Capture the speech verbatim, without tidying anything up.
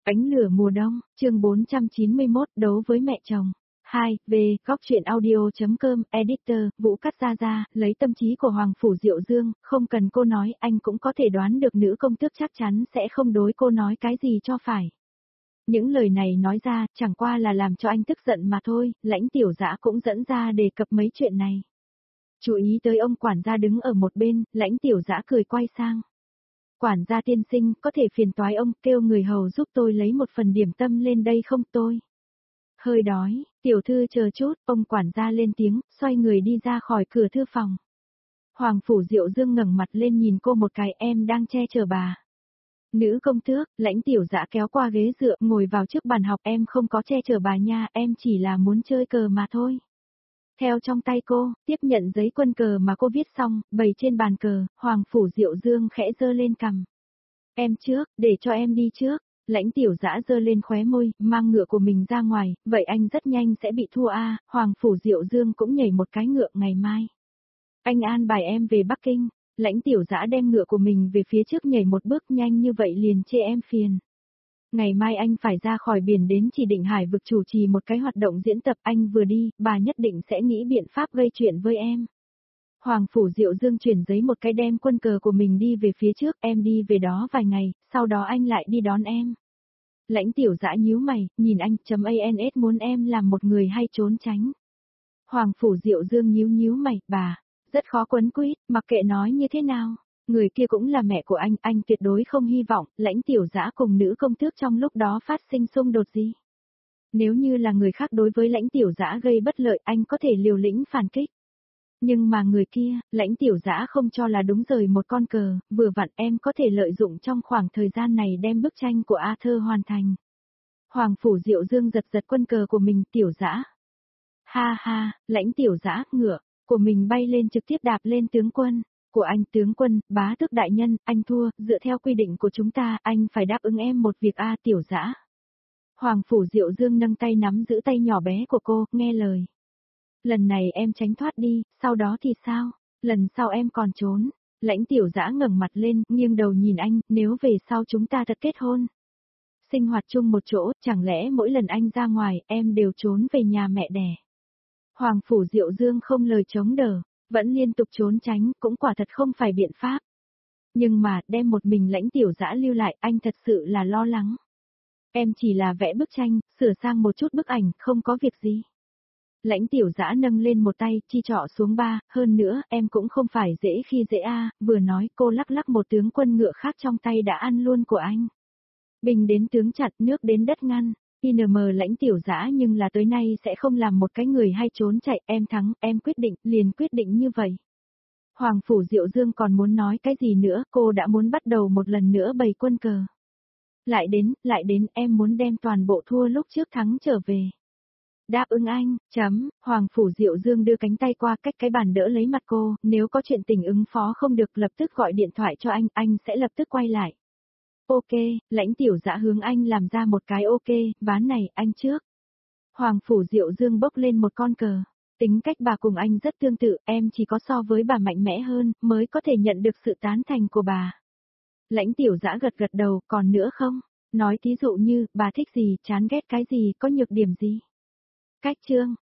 Ánh lửa mùa đông, chương bốn trăm chín mươi mốt đấu với mẹ chồng. hai. Về, góc truyện audio.com, editor, Vũ Cắt Gia Gia, lấy tâm trí của Hoàng Phủ Diệu Dương, không cần cô nói, anh cũng có thể đoán được nữ công tước chắc chắn sẽ không đối cô nói cái gì cho phải. Những lời này nói ra, chẳng qua là làm cho anh tức giận mà thôi, Lãnh Tiểu Dã cũng dẫn ra đề cập mấy chuyện này. Chú ý tới ông quản gia đứng ở một bên, Lãnh Tiểu Dã cười quay sang. Quản gia tiên sinh, có thể phiền toái ông kêu người hầu giúp tôi lấy một phần điểm tâm lên đây không tôi? Hơi đói, tiểu thư chờ chút, ông quản gia lên tiếng, xoay người đi ra khỏi cửa thư phòng. Hoàng Phủ Diệu Dương ngẩng mặt lên nhìn cô một cái, em đang che chở bà. Nữ công tước, Lãnh Tiểu Dã kéo qua ghế dựa, ngồi vào trước bàn học, em không có che chở bà nha, em chỉ là muốn chơi cờ mà thôi. Theo trong tay cô, tiếp nhận giấy quân cờ mà cô viết xong, bày trên bàn cờ, Hoàng Phủ Diệu Dương khẽ giơ lên cằm. Em trước, để cho em đi trước. Lãnh Tiểu Dã giơ lên khóe môi, mang ngựa của mình ra ngoài, vậy anh rất nhanh sẽ bị thua a. Hoàng Phủ Diệu Dương cũng nhảy một cái ngựa ngày mai. Anh an bài em về Bắc Kinh. Lãnh Tiểu Dã đem ngựa của mình về phía trước nhảy một bước, nhanh như vậy liền chê em phiền. Ngày mai anh phải ra khỏi biển đến chỉ định hải vực chủ trì một cái hoạt động diễn tập, anh vừa đi, bà nhất định sẽ nghĩ biện pháp gây chuyện với em. Hoàng Phủ Diệu Dương chuyển giấy một cái, đem quân cờ của mình đi về phía trước, em đi về đó vài ngày, sau đó anh lại đi đón em. Lãnh Tiểu Dã nhíu mày, nhìn anh, chấm ans muốn em làm một người hay trốn tránh. Hoàng Phủ Diệu Dương nhíu nhíu mày, bà, rất khó quấn quýt, mặc kệ nói như thế nào. Người kia cũng là mẹ của anh, anh tuyệt đối không hy vọng, Lãnh Tiểu Dã cùng nữ công tước trong lúc đó phát sinh xung đột gì. Nếu như là người khác đối với Lãnh Tiểu Dã gây bất lợi, anh có thể liều lĩnh phản kích. Nhưng mà người kia, Lãnh Tiểu Dã không cho là đúng rời một con cờ, vừa vặn em có thể lợi dụng trong khoảng thời gian này đem bức tranh của Arthur hoàn thành. Hoàng Phủ Diệu Dương giật giật quân cờ của mình, Tiểu Dã. Ha ha, Lãnh Tiểu Dã, ngựa của mình bay lên trực tiếp đạp lên tướng quân. Của anh tướng quân, bá tước đại nhân, anh thua, dựa theo quy định của chúng ta, anh phải đáp ứng em một việc a. Tiểu Dã. Hoàng Phủ Diệu Dương nâng tay nắm giữ tay nhỏ bé của cô, nghe lời. Lần này em tránh thoát đi, sau đó thì sao? Lần sau em còn trốn. Lãnh Tiểu Dã ngẩng mặt lên, nghiêng đầu nhìn anh, nếu về sau chúng ta thật kết hôn. Sinh hoạt chung một chỗ, chẳng lẽ mỗi lần anh ra ngoài, em đều trốn về nhà mẹ đẻ. Hoàng Phủ Diệu Dương không lời chống đỡ, vẫn liên tục trốn tránh, cũng quả thật không phải biện pháp. Nhưng mà, đem một mình Lãnh Tiểu Dã lưu lại, anh thật sự là lo lắng. Em chỉ là vẽ bức tranh, sửa sang một chút bức ảnh, không có việc gì. Lãnh Tiểu Dã nâng lên một tay, chi trọ xuống ba, hơn nữa, em cũng không phải dễ khi dễ a. Vừa nói cô lắc lắc một tướng quân ngựa khác trong tay đã ăn luôn của anh. Bình đến tướng chặt, nước đến đất ngăn, i en em Lãnh Tiểu Dã nhưng là tới nay sẽ không làm một cái người hay trốn chạy, em thắng, em quyết định, liền quyết định như vậy. Hoàng Phủ Diệu Dương còn muốn nói cái gì nữa, cô đã muốn bắt đầu một lần nữa bày quân cờ. Lại đến, lại đến, em muốn đem toàn bộ thua lúc trước thắng trở về. Đáp ứng anh, chấm, Hoàng Phủ Diệu Dương đưa cánh tay qua cách cái bàn đỡ lấy mặt cô, nếu có chuyện tình ứng phó không được lập tức gọi điện thoại cho anh, anh sẽ lập tức quay lại. Ok, Lãnh Tiểu Dã hướng anh làm ra một cái ok, ván này, anh trước. Hoàng Phủ Diệu Dương bốc lên một con cờ, tính cách bà cùng anh rất tương tự, em chỉ có so với bà mạnh mẽ hơn, mới có thể nhận được sự tán thành của bà. Lãnh Tiểu Dã gật gật đầu, còn nữa không? Nói thí dụ như, bà thích gì, chán ghét cái gì, có nhược điểm gì? Cách chương,